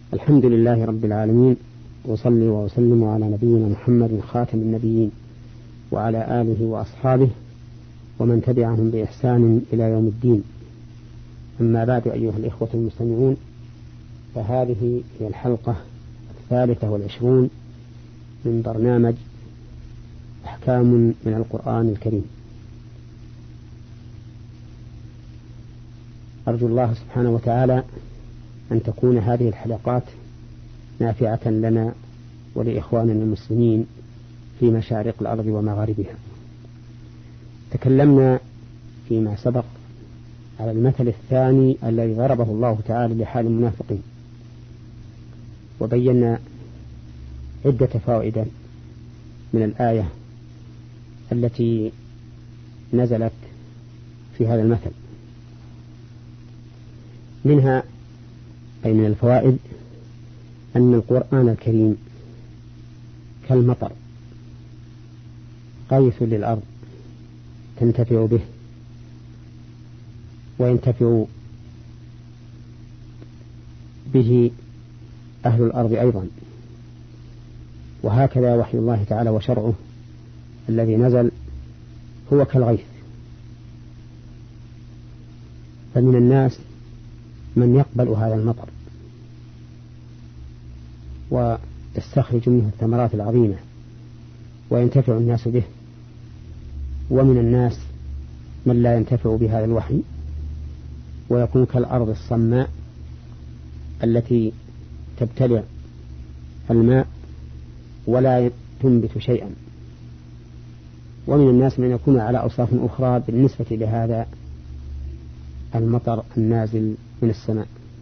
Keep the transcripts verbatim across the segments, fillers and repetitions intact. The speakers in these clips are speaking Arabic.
الحمد لله رب العالمين، وصلي وسلم على نبينا محمد خاتم النبيين وعلى آله وأصحابه ومن تبعهم بإحسان إلى يوم الدين. أما بعد، أيها الإخوة المستمعون، فهذه هي الحلقة الثالثة والعشرون من برنامج أحكام من القرآن الكريم. أرجو الله سبحانه وتعالى أن تكون هذه الحلقات نافعة لنا ولإخواننا المسلمين في مشارق الأرض ومغاربها. تكلمنا فيما سبق على المثل الثاني الذي ضربه الله تعالى لحال المنافقين، وبينا عدة فوائد من الآية التي نزلت في هذا المثل. منها أي من الفوائد أن القرآن الكريم كالمطر، غيث للأرض تنتفع به وينتفع به أهل الأرض أيضا، وهكذا وحي الله تعالى وشرعه الذي نزل هو كالغيث. فمن الناس من يقبل هذا المطر ويستخرج منه الثمرات العظيمة وينتفع الناس به، ومن الناس من لا ينتفع بهذا الوحي ويكون كالأرض الصماء التي تبتلع الماء ولا تنبت شيئا. ومن الناس من يكون على أوصاف أخرى بالنسبة لهذا المطر النازل من السماء.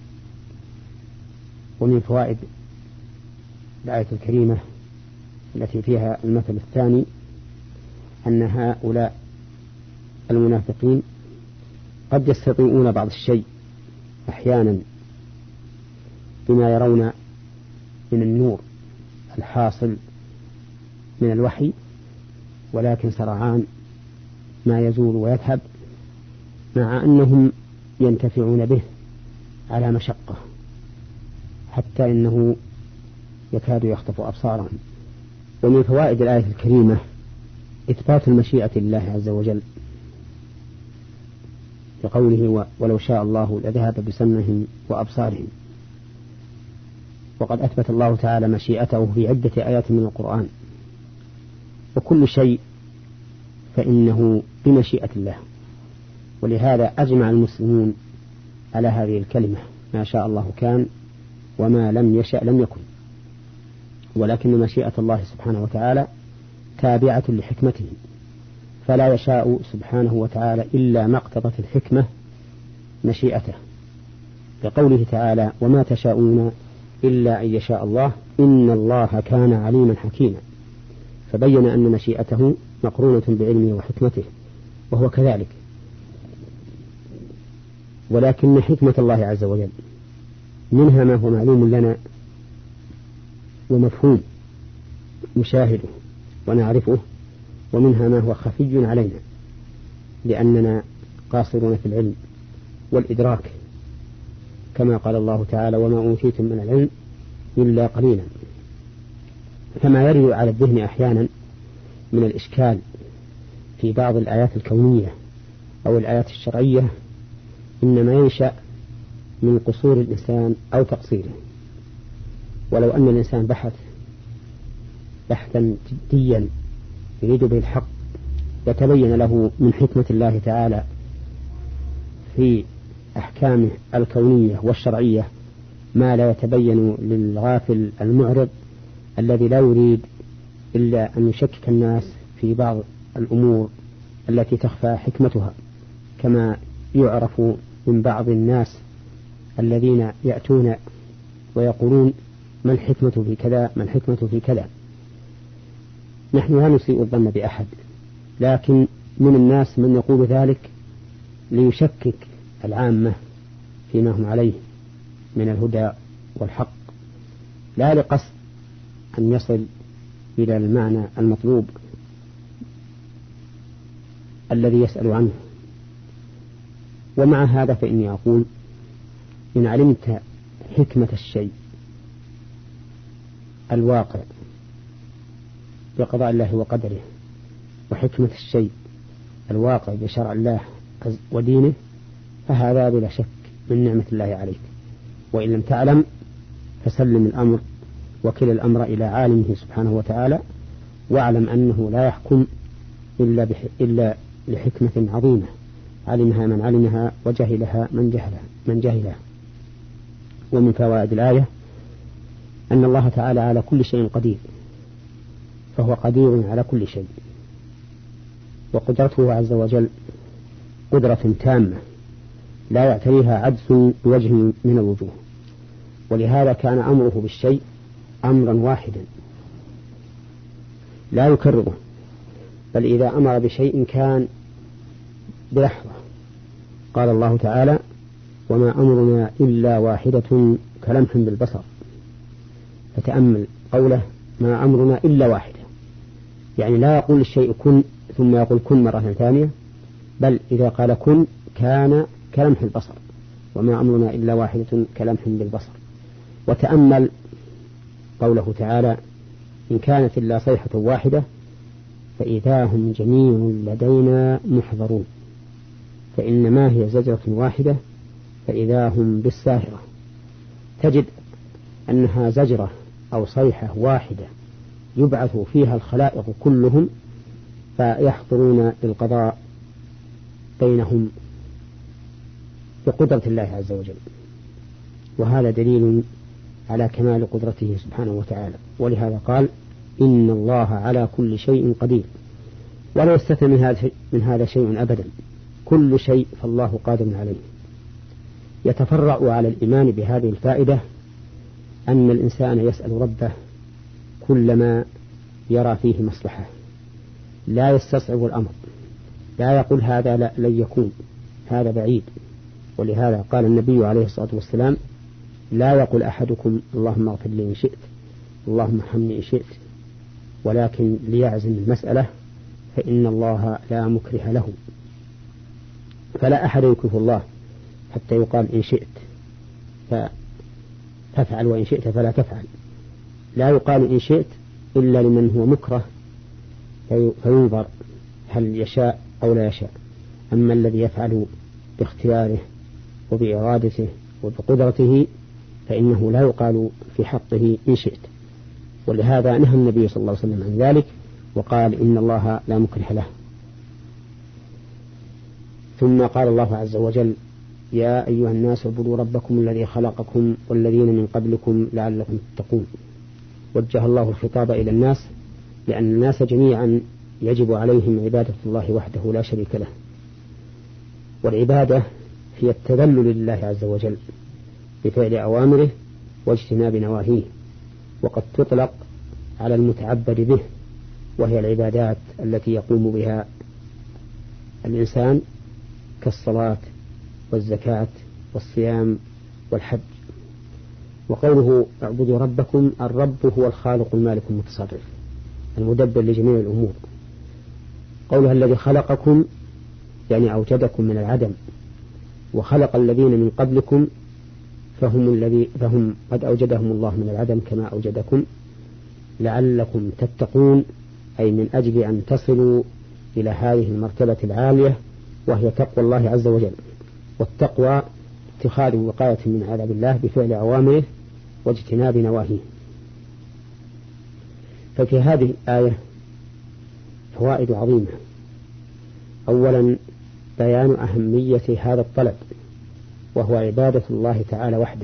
ومن فوائد الآية الكريمة التي فيها المثل الثاني أن هؤلاء المنافقين قد يستطيعون بعض الشيء أحيانا بما يرون من النور الحاصل من الوحي، ولكن سرعان ما يزول ويذهب، مع أنهم ينتفعون به على مشقة، حتى إنه يكاد يخطف أبصارهم. ومن فوائد الآية الكريمة إثبات المشيئة لله عز وجل، لقوله ولو شاء الله لذهب بسمعهم وأبصارهم. وقد أثبت الله تعالى مشيئته في عدة آيات من القرآن، وكل شيء فإنه بمشيئة الله، ولهذا أجمع المسلمون على هذه الكلمة: ما شاء الله كان وما لم يشأ لم يكن. ولكن مشيئة الله سبحانه وتعالى تابعة لحكمته، فلا يشاء سبحانه وتعالى إلا ما اقتضت الحكمة مشيئته، لقوله تعالى: وما تشاءون إلا أن يشاء الله إن الله كان عليما حكيما. فبين أن مشيئته مقرونة بعلمه وحكمته، وهو كذلك. ولكن حكمة الله عز وجل منها ما هو معلوم لنا ومفهوم نشاهده ونعرفه، ومنها ما هو خفي علينا لأننا قاصرون في العلم والإدراك، كما قال الله تعالى: وما أوتيتم من العلم إلا قليلا. فما يرد على الذهن أحيانا من الإشكال في بعض الآيات الكونية أو الآيات الشرعية إنما ينشأ من قصور الإنسان أو تقصيره. ولو أن الإنسان بحث بحثا جديا يريد به الحق يتبين له من حكمة الله تعالى في أحكامه الكونية والشرعية ما لا يتبين للغافل المعرض الذي لا يريد إلا أن يشكك الناس في بعض الأمور التي تخفى حكمتها، كما يعرف من بعض الناس الذين يأتون ويقولون: ما الحكمة في كذا، ما الحكمة في كذا. نحن لا نسيء الظن بأحد، لكن من الناس من يقول ذلك ليشكك العامة فيما هم عليه من الهدى والحق، لا لقصد أن يصل إلى المعنى المطلوب الذي يسأل عنه. ومع هذا فإني أقول: إن علمت حكمة الشيء الواقع بقضاء الله وقدره وحكمة الشيء الواقع بشرع الله ودينه، فهذا بلا شك من نعمة الله عليك. وإن لم تعلم فسلم الأمر وكل الأمر إلى عالمه سبحانه وتعالى، واعلم أنه لا يحكم إلا, بح... إلا لحكمة عظيمة علمها من علمها وجهلها من جهلها من جهلها. ومن فوائد الآية أن الله تعالى على كل شيء قدير، فهو قدير على كل شيء، وقدرته عز وجل قدرة تامة لا يعتريها عجز بوجه من الوجوه، ولهذا كان أمره بالشيء أمرا واحدا لا يكرره، بل إذا أمر بشيء كان بلحظة. قال الله تعالى: وما أمرنا إلا واحدة كلمح بالبصر. فتأمل قوله ما أمرنا إلا واحدة، يعني لا يقول الشيء كن ثم يقول كن مرة ثانية، بل إذا قال كن كان كلمح البصر، وما أمرنا إلا واحدة كلمح بالبصر. وتأمل قوله تعالى: إن كانت إلا صيحة واحدة فإذا هم جميع لدينا محضرون، فإنما هي زجرة واحدة فإذا هم بالساهرة. تجد أنها زجرة أو صيحة واحدة يبعث فيها الخلائق كلهم فيحضرون للقضاء بينهم بقدرة الله عز وجل، وهذا دليل على كمال قدرته سبحانه وتعالى. ولهذا قال: إن الله على كل شيء قدير. ولا يستثنى من هذا من هذا شيء أبدا، كل شيء فالله قادر عليه. يتفرع على الإيمان بهذه الفائدة أن الإنسان يسأل ربه كلما يرى فيه مصلحة، لا يستصعب الأمر، لا يقول هذا لا لن يكون، هذا بعيد. ولهذا قال النبي عليه الصلاة والسلام: لا يقول أحدكم اللهم اغفر لي إن شئت، اللهم ارحمني إن شئت، ولكن ليعزم المسألة، فإن الله لا مكره له. فلا أحد يكره الله حتى يقال إن شئت فتفعل وإن شئت فلا تفعل. لا يقال إن شئت إلا لمن هو مكره فينظر هل يشاء أو لا يشاء. أما الذي يفعل باختياره وبإرادته وبقدرته فإنه لا يقال في حقه إن شئت. ولهذا نهى النبي صلى الله عليه وسلم عن ذلك وقال: إن الله لا مكره له. ثم قال الله عز وجل: يا أيها الناس اعبدوا ربكم الذي خلقكم والذين من قبلكم لعلكم تتقون. وجه الله الخطاب إلى الناس لأن الناس جميعا يجب عليهم عبادة الله وحده لا شريك له، والعبادة هي التذلل لله عز وجل بفعل أوامره واجتناب نواهيه، وقد تطلق على المتعبد به، وهي العبادات التي يقوم بها الإنسان كالصلاة والزكاة والصيام والحج. وقوله اعبدوا ربكم، الرب هو الخالق المالك المتصرف المدبر لجميع الأمور. قولها الذي خلقكم يعني أوجدكم من العدم، وخلق الذين من قبلكم فهم, الذي فهم قد أوجدهم الله من العدم كما أوجدكم لعلكم تتقون، أي من أجل أن تصلوا إلى هذه المرتبة العالية وهي تقوى الله عز وجل. والتقوى اتخاذ وقاية من عذاب الله بفعل أوامره واجتناب نواهيه. ففي هذه الآية فوائد عظيمة. أولا بيان أهمية هذا الطلب وهو عبادة الله تعالى وحده،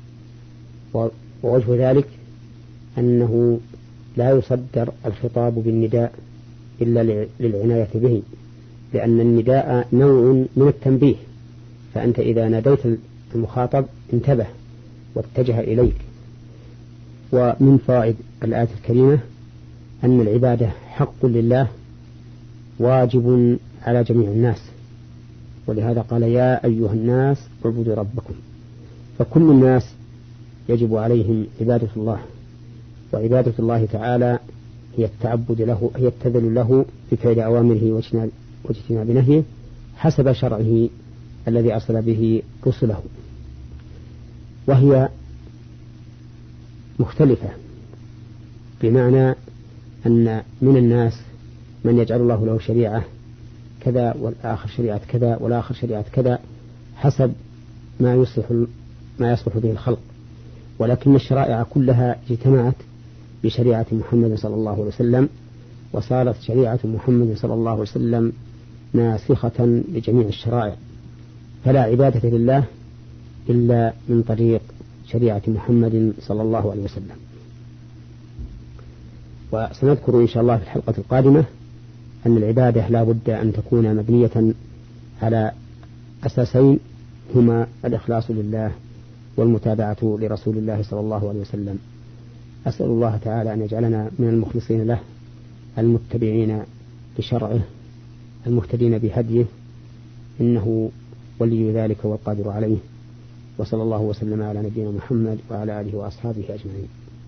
ووجه ذلك أنه لا يصدر الخطاب بالنداء إلا للعناية به، لأن النداء نوع من التنبيه، فأنت إذا ناديت المخاطب انتبه واتجه إليك. ومن فوائد الآية الكريمة أن العبادة حق لله واجب على جميع الناس، ولهذا قال: يا أيها الناس اعبدوا ربكم. فكل الناس يجب عليهم عبادة الله، وعبادة الله تعالى هي التعبد له، هي التذلل له بفعل أوامره واجتناب نهيه حسب شرعه الذي أرسل به رسله. وهي مختلفة بمعنى أن من الناس من يجعل الله له شريعة كذا والآخر شريعة كذا والآخر شريعة كذا حسب ما يصلح ما يصلح به الخلق، ولكن الشرائع كلها اجتمعت بشريعة محمد صلى الله عليه وسلم، وصارت شريعة محمد صلى الله عليه وسلم ناسخة لجميع الشرائع، فلا عبادة لله إلا من طريق شريعة محمد صلى الله عليه وسلم. وسنذكر إن شاء الله في الحلقة القادمة أن العبادة لا بد أن تكون مبنية على أساسين هما الإخلاص لله والمتابعة لرسول الله صلى الله عليه وسلم. أسأل الله تعالى أن يجعلنا من المخلصين له المتبعين لشرعه المهتدين بهديه، إنه ولي ذلك والقادر عليه. وصلى الله وسلم على نبينا محمد وعلى آله وأصحابه أجمعين.